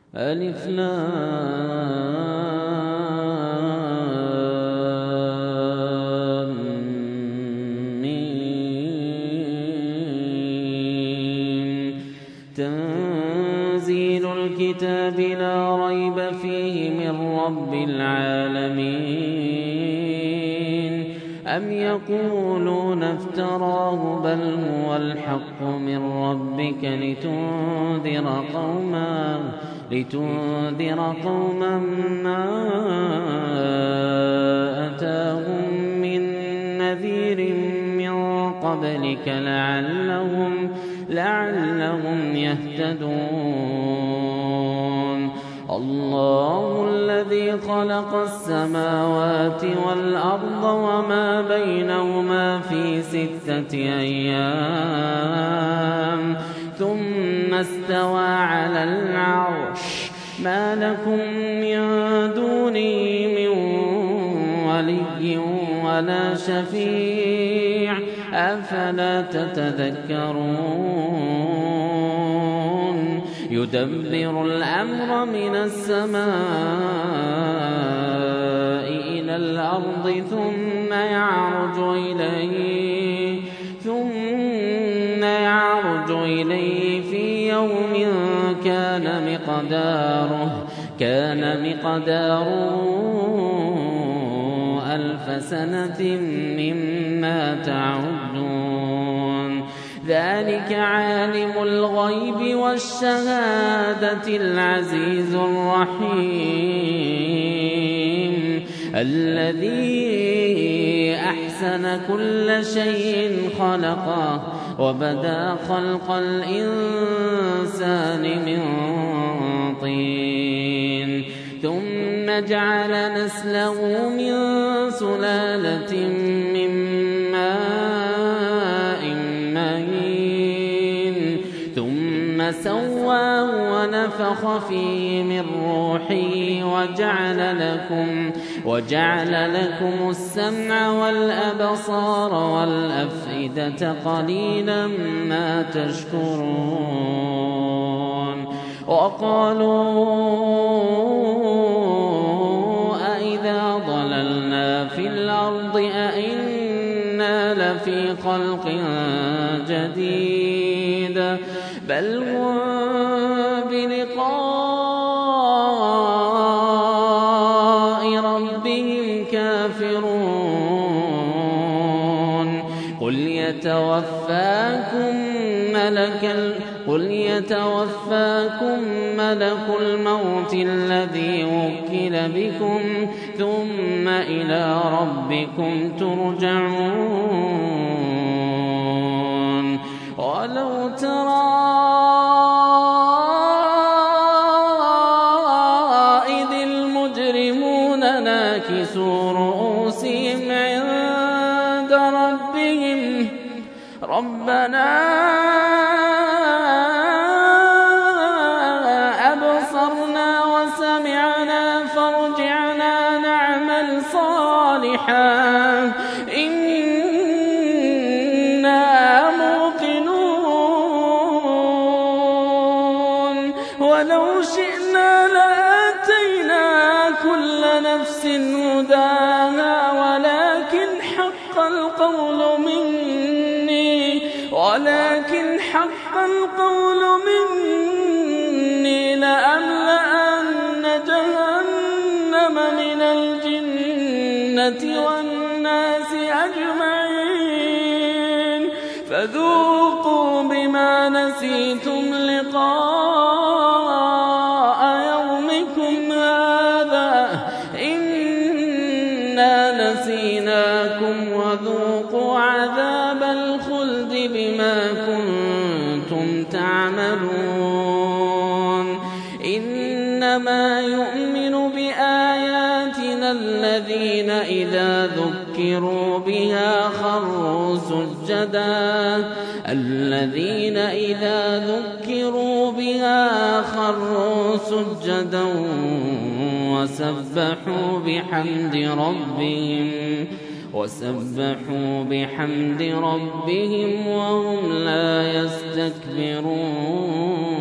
ألف لام ميم. تنزيل الكتاب لا ريب فيه من رب العالمين. أم يقولون افتراه بل هو الحق من ربك لتنذر قوما ما أتاهم من نذير من قبلك لعلهم يهتدون. الله الذي خلق السماوات والأرض وما بينهما في 6 أيام ثم استوى على العرش. ما لكم من دونه من ولي ولا شفيع أفلا تتذكرون. يدبر الأمر من السماء إلى الأرض ثم يعرج إليه في يوم كان مقداره 1000 سنة مما تعدون. ذلك عالم الغيب والشهادة العزيز الرحيم الذي أحسن كل شيء خلقه وبدأ خلق الإنسان من طين ثم جعل نسله من سلالة من ماء مهين ثم سواه ونفخ فيه من روحه وجعل لكم السمع والأبصار والأفئدة قليلا ما تشكرون. وقالوا أئذا ضللنا في الأرض أئنا لفي خلق جديد بل هم بلقاء ربهم كافرون. قل يتوفاكم ملك الموت الذي وكل بكم ثم إلى ربكم ترجعون. ولو ترى إذ المجرمون ناكسوا رؤوسهم عند ربهم ربنا أبصرنا وسمعنا فارجعنا نعمل صالحا إنا موقنون. ولو شئنا لآتينا كل نفس هداها ولكن حق القول مني لأملأن جهنم من الجنة والناس أجمعين فذوقوا بما نسيتم لقاء يومكم هذا إنا نسيناكم وذوقوا عذاب الخلد بما كنتم تعملون. إنما يؤمن بآياتنا الذين إذا ذكروا بها خروا سجدا وسبحوا بحمد ربهم وهم لا يستكبرون.